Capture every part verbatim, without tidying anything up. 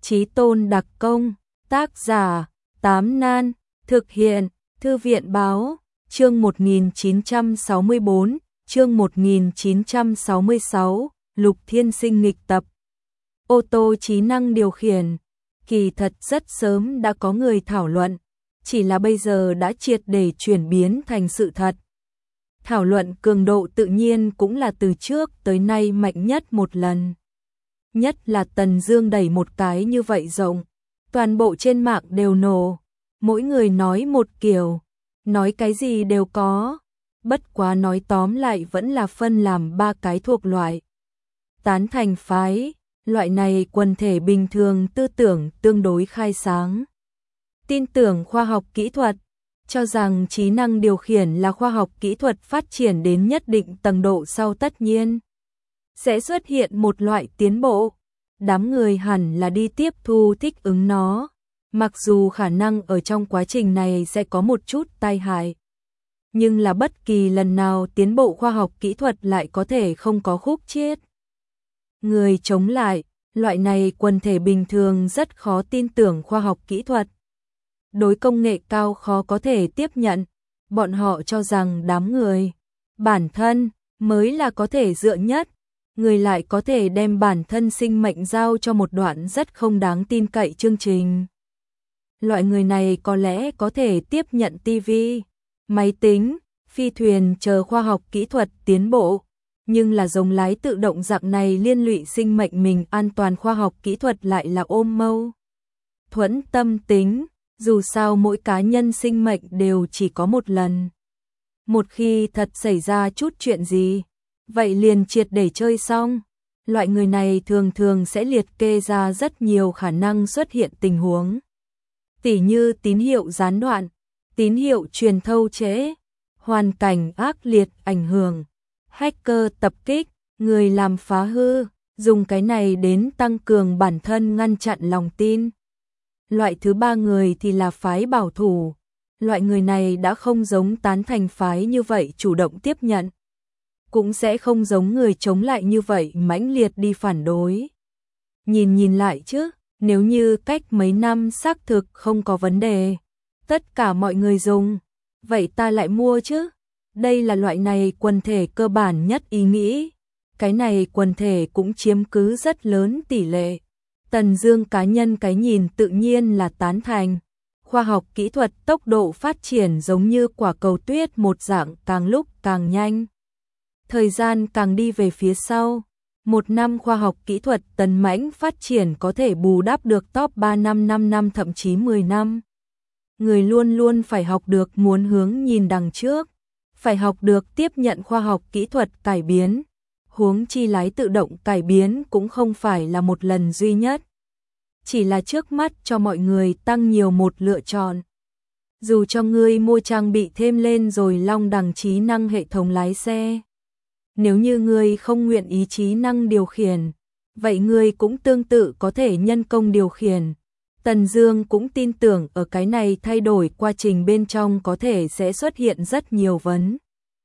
Chí Tôn đặc công, tác giả, Tám Nan, thực hiện, Thư viện báo, chương một nghìn chín trăm sáu mươi bốn, chương một nghìn chín trăm sáu mươi sáu, Lục Thiên Sinh nghịch tập. Ô tô trí năng điều khiển, kỳ thật rất sớm đã có người thảo luận, chỉ là bây giờ đã triệt để chuyển biến thành sự thật. Thảo luận cường độ tự nhiên cũng là từ trước tới nay mạnh nhất một lần. Nhất là Tần Dương đẩy một cái như vậy rộng, toàn bộ trên mạng đều nổ, mỗi người nói một kiểu, nói cái gì đều có, bất quá nói tóm lại vẫn là phân làm ba cái thuộc loại. Tán thành phái, loại này quần thể bình thường tư tưởng tương đối khai sáng. Tin tưởng khoa học kỹ thuật, cho rằng trí năng điều khiển là khoa học kỹ thuật phát triển đến nhất định tầng độ sau tất nhiên sẽ xuất hiện một loại tiến bộ. Đám người hẳn là đi tiếp thu thích ứng nó, mặc dù khả năng ở trong quá trình này sẽ có một chút tai hại. Nhưng là bất kỳ lần nào tiến bộ khoa học kỹ thuật lại có thể không có khúc chiết. Người chống lại, loại này quần thể bình thường rất khó tin tưởng khoa học kỹ thuật. Đối công nghệ cao khó có thể tiếp nhận, bọn họ cho rằng đám người, bản thân, mới là có thể dựa nhất. Người lại có thể đem bản thân sinh mệnh giao cho một đoạn rất không đáng tin cậy chương trình. Loại người này có lẽ có thể tiếp nhận tivi, máy tính, phi thuyền chờ khoa học kỹ thuật tiến bộ, nhưng là giống lái tự động dạng này liên lụy sinh mệnh mình an toàn khoa học kỹ thuật lại là ôm mâu thuẫn tâm tính, dù sao mỗi cá nhân sinh mệnh đều chỉ có một lần. Một khi thật xảy ra chút chuyện gì, vậy liền triệt để chơi xong. Loại người này thường thường sẽ liệt kê ra rất nhiều khả năng xuất hiện tình huống. Tỉ như tín hiệu gián đoạn, tín hiệu truyền thâu trễ, hoàn cảnh ác liệt ảnh hưởng, hacker tập kích, người làm phá hư, dùng cái này đến tăng cường bản thân ngăn chặn lòng tin. Loại thứ ba người thì là phái bảo thủ. Loại người này đã không giống tán thành phái như vậy chủ động tiếp nhận, cũng sẽ không giống người chống lại như vậy mãnh liệt đi phản đối. Nhìn nhìn lại chứ, nếu như cách mấy năm xác thực không có vấn đề, tất cả mọi người dùng, vậy ta lại mua chứ. Đây là loại này quần thể cơ bản nhất ý nghĩ. Cái này quần thể cũng chiếm cứ rất lớn tỷ lệ. Tần Dương cá nhân cái nhìn tự nhiên là tán thành. Khoa học kỹ thuật tốc độ phát triển giống như quả cầu tuyết một dạng càng lúc càng nhanh. Thời gian càng đi về phía sau, một năm khoa học kỹ thuật tấn mãnh phát triển có thể bù đắp được top ba năm, năm năm thậm chí mười năm. Người luôn luôn phải học được muốn hướng nhìn đằng trước, phải học được tiếp nhận khoa học kỹ thuật cải biến, huống chi lái tự động cải biến cũng không phải là một lần duy nhất. Chỉ là trước mắt cho mọi người tăng nhiều một lựa chọn. Dù cho ngươi mua trang bị thêm lên rồi long đẳng trí năng hệ thống lái xe, nếu như ngươi không nguyện ý trí năng điều khiển, vậy ngươi cũng tương tự có thể nhân công điều khiển. Tần Dương cũng tin tưởng ở cái này thay đổi quá trình bên trong có thể sẽ xuất hiện rất nhiều vấn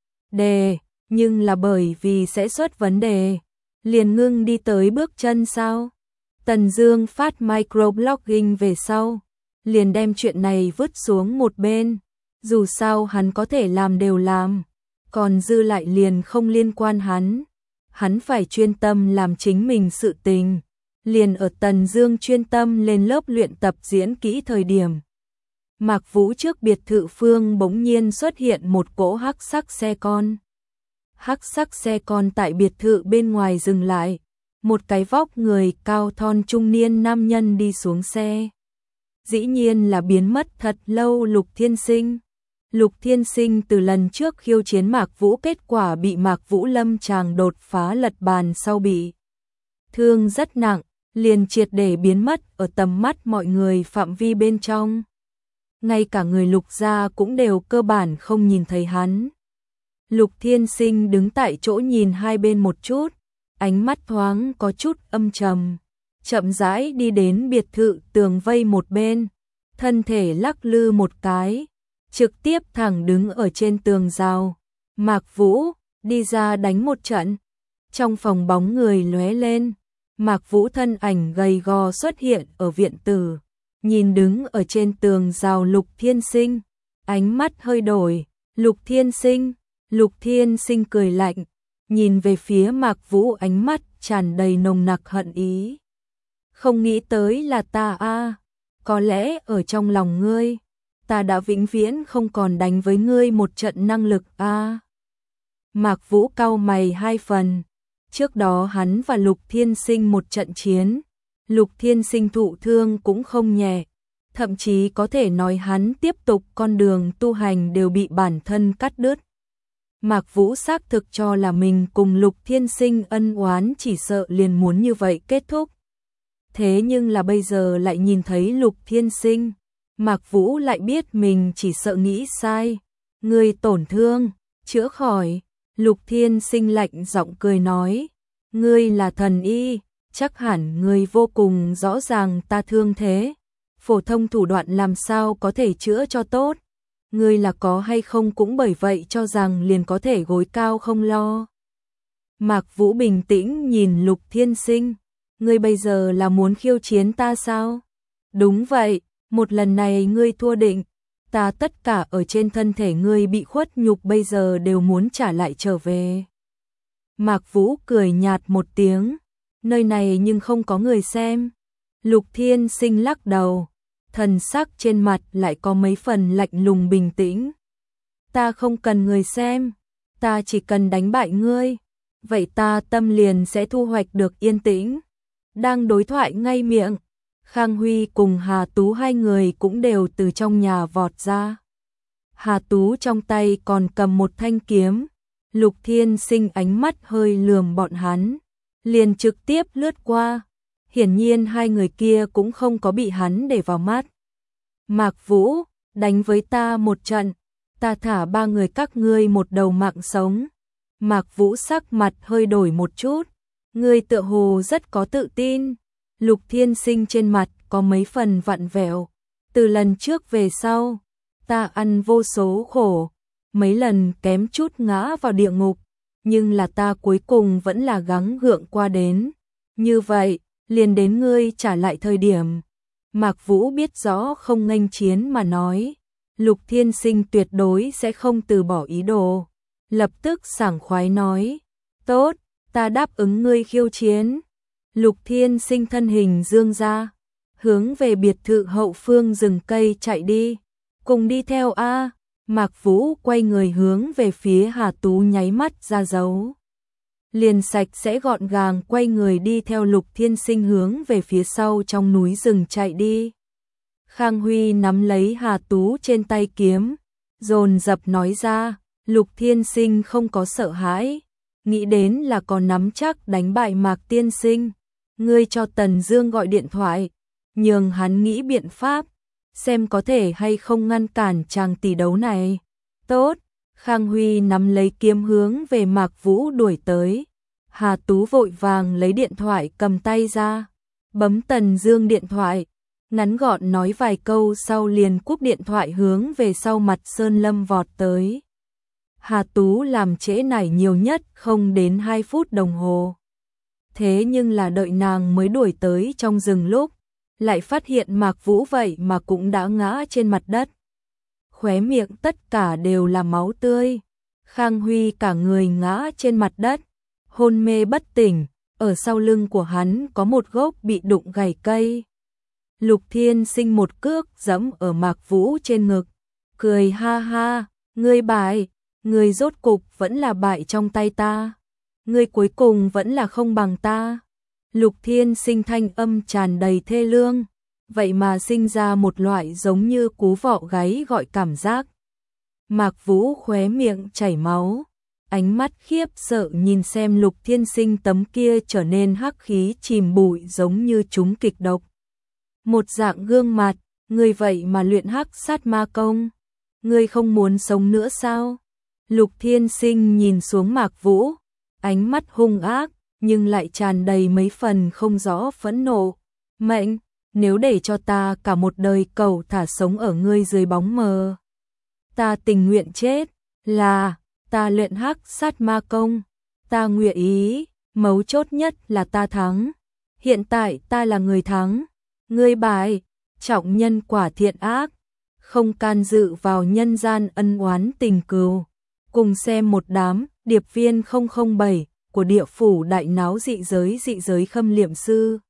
đề, nhưng là bởi vì sẽ xuất vấn đề, liền ngưng đi tới bước chân sao? Tần Dương phát microblogging về sau, liền đem chuyện này vứt xuống một bên, dù sao hắn có thể làm đều làm, còn dư lại liền không liên quan hắn. Hắn phải chuyên tâm làm chính mình sự tình. Liền ở Tần Dương chuyên tâm lên lớp luyện tập diễn kỹ thời điểm, Mạc Vũ trước biệt thự phương bỗng nhiên xuất hiện một cỗ hắc sắc xe con. Hắc sắc xe con tại biệt thự bên ngoài dừng lại, một cái vóc người cao thon trung niên nam nhân đi xuống xe. Dĩ nhiên là biến mất thật lâu Lục Thiên Sinh. Lục Thiên Sinh từ lần trước khiêu chiến Mạc Vũ kết quả bị Mạc Vũ lâm tràng đột phá lật bàn sau bị thương rất nặng, liền triệt để biến mất ở tầm mắt mọi người phạm vi bên trong. Ngay cả người Lục gia cũng đều cơ bản không nhìn thấy hắn. Lục Thiên Sinh đứng tại chỗ nhìn hai bên một chút, ánh mắt thoáng có chút âm trầm, chậm rãi đi đến biệt thự tường vây một bên, thân thể lắc lư một cái, trực tiếp thẳng đứng ở trên tường rào. Mạc Vũ đi ra đánh một trận, trong phòng bóng người lóe lên, Mạc Vũ thân ảnh gầy gò xuất hiện ở viện tử, nhìn đứng ở trên tường rào Lục Thiên Sinh, ánh mắt hơi đổi, Lục Thiên Sinh, Lục Thiên Sinh cười lạnh, nhìn về phía Mạc Vũ ánh mắt tràn đầy nồng nặc hận ý. Không nghĩ tới là ta a, có lẽ ở trong lòng ngươi, ta đã vĩnh viễn không còn đánh với ngươi một trận năng lực a. Mạc Vũ cau mày hai phần, trước đó hắn và Lục Thiên Sinh một trận chiến, Lục Thiên Sinh thụ thương cũng không nhẹ, thậm chí có thể nói hắn tiếp tục con đường tu hành đều bị bản thân cắt đứt. Mạc Vũ xác thực cho là mình cùng Lục Thiên Sinh ân oán chỉ sợ liền muốn như vậy kết thúc. Thế nhưng là bây giờ lại nhìn thấy Lục Thiên Sinh, Mạc Vũ lại biết mình chỉ sợ nghĩ sai. Ngươi tổn thương, chữa khỏi, Lục Thiên Sinh lạnh giọng cười nói, ngươi là thần y, chắc hẳn ngươi vô cùng rõ ràng ta thương thế, phổ thông thủ đoạn làm sao có thể chữa cho tốt. Ngươi là có hay không cũng bởi vậy cho rằng liền có thể gối cao không lo. Mạc Vũ bình tĩnh nhìn Lục Thiên Sinh, ngươi bây giờ là muốn khiêu chiến ta sao? Đúng vậy, một lần này ngươi thua định, ta tất cả ở trên thân thể ngươi bị khuất nhục bây giờ đều muốn trả lại trở về. Mạc Vũ cười nhạt một tiếng, nơi này nhưng không có người xem. Lục Thiên Sinh lắc đầu, thần sắc trên mặt lại có mấy phần lạnh lùng bình tĩnh. Ta không cần người xem, ta chỉ cần đánh bại ngươi, vậy ta tâm liền sẽ thu hoạch được yên tĩnh. Đang đối thoại ngay miệng, Khang Huy cùng Hà Tú hai người cũng đều từ trong nhà vọt ra. Hà Tú trong tay còn cầm một thanh kiếm, Lục Thiên Sinh ánh mắt hơi lườm bọn hắn, liền trực tiếp lướt qua. Hiển nhiên hai người kia cũng không có bị hắn để vào mắt. Mạc Vũ, đánh với ta một trận, ta thả ba người các ngươi một đầu mạng sống. Mạc Vũ sắc mặt hơi đổi một chút, ngươi tựa hồ rất có tự tin. Lục Thiên Sinh trên mặt có mấy phần vặn vẹo, từ lần trước về sau, ta ăn vô số khổ, mấy lần kém chút ngã vào địa ngục, nhưng là ta cuối cùng vẫn là gắng gượng qua đến. Như vậy, liền đến ngươi trả lại thời điểm. Mạc Vũ biết rõ không nghênh chiến mà nói, Lục Thiên Sinh tuyệt đối sẽ không từ bỏ ý đồ. Lập tức sảng khoái nói, tốt, ta đáp ứng ngươi khiêu chiến. Lục Thiên Sinh thân hình dương ra, hướng về biệt thự hậu phương rừng cây chạy đi. Cùng đi theo a. Mạc Vũ quay người hướng về phía Hà Tú nháy mắt ra dấu. Liền sạch sẽ gọn gàng quay người đi theo Lục Thiên Sinh hướng về phía sau trong núi rừng chạy đi. Khang Huy nắm lấy Hà Tú trên tay kiếm, dồn dập nói ra, Lục Thiên Sinh không có sợ hãi, nghĩ đến là còn nắm chắc đánh bại Mạc Tiên Sinh. Ngươi cho Tần Dương gọi điện thoại, nhường hắn nghĩ biện pháp, xem có thể hay không ngăn cản chàng tỷ đấu này. Tốt. Khang Huy nắm lấy kiếm hướng về Mạc Vũ đuổi tới. Hà Tú vội vàng lấy điện thoại cầm tay ra, bấm Tần Dương điện thoại, ngắn gọn nói vài câu sau liền cúp điện thoại hướng về sau mặt Sơn Lâm vọt tới. Hà Tú làm trễ nải nhiều nhất không đến hai phút đồng hồ. Thế nhưng là đợi nàng mới đuổi tới trong rừng lúc, lại phát hiện Mạc Vũ vậy mà cũng đã ngã trên mặt đất. Khóe miệng tất cả đều là máu tươi. Khang Huy cả người ngã trên mặt đất, hôn mê bất tỉnh, ở sau lưng của hắn có một gốc bị đụng gãy cây. Lục Thiên Sinh một cước giẫm ở Mạc Vũ trên ngực, cười ha ha, ngươi bại, ngươi rốt cục vẫn là bại trong tay ta, ngươi cuối cùng vẫn là không bằng ta. Lục Thiên Sinh thanh âm tràn đầy thê lương, vậy mà sinh ra một loại giống như cú vọ gáy gọi cảm giác. Mạc Vũ khóe miệng chảy máu, ánh mắt khiếp sợ nhìn xem Lục Thiên Sinh tấm kia trở nên hắc khí chìm bụi giống như trúng kịch độc. Một dạng gương mặt, ngươi vậy mà luyện hắc sát ma công, ngươi không muốn sống nữa sao? Lục Thiên Sinh nhìn xuống Mạc Vũ, ánh mắt hung ác, nhưng lại tràn đầy mấy phần không rõ phẫn nộ. Mệnh, nếu để cho ta cả một đời cầu thả sống ở ngươi dưới bóng mờ, ta tình nguyện chết. Là, ta luyện hắc sát ma công, ta nguyện ý, mấu chốt nhất là ta thắng. hiện tại ta là người thắng, ngươi bại, trọng nhân quả thiện ác, không can dự vào nhân gian ân oán tình cừu. Cùng xem một đám điệp viên không không bảy của địa phủ đại náo dị giới dị giới khâm liệm sư.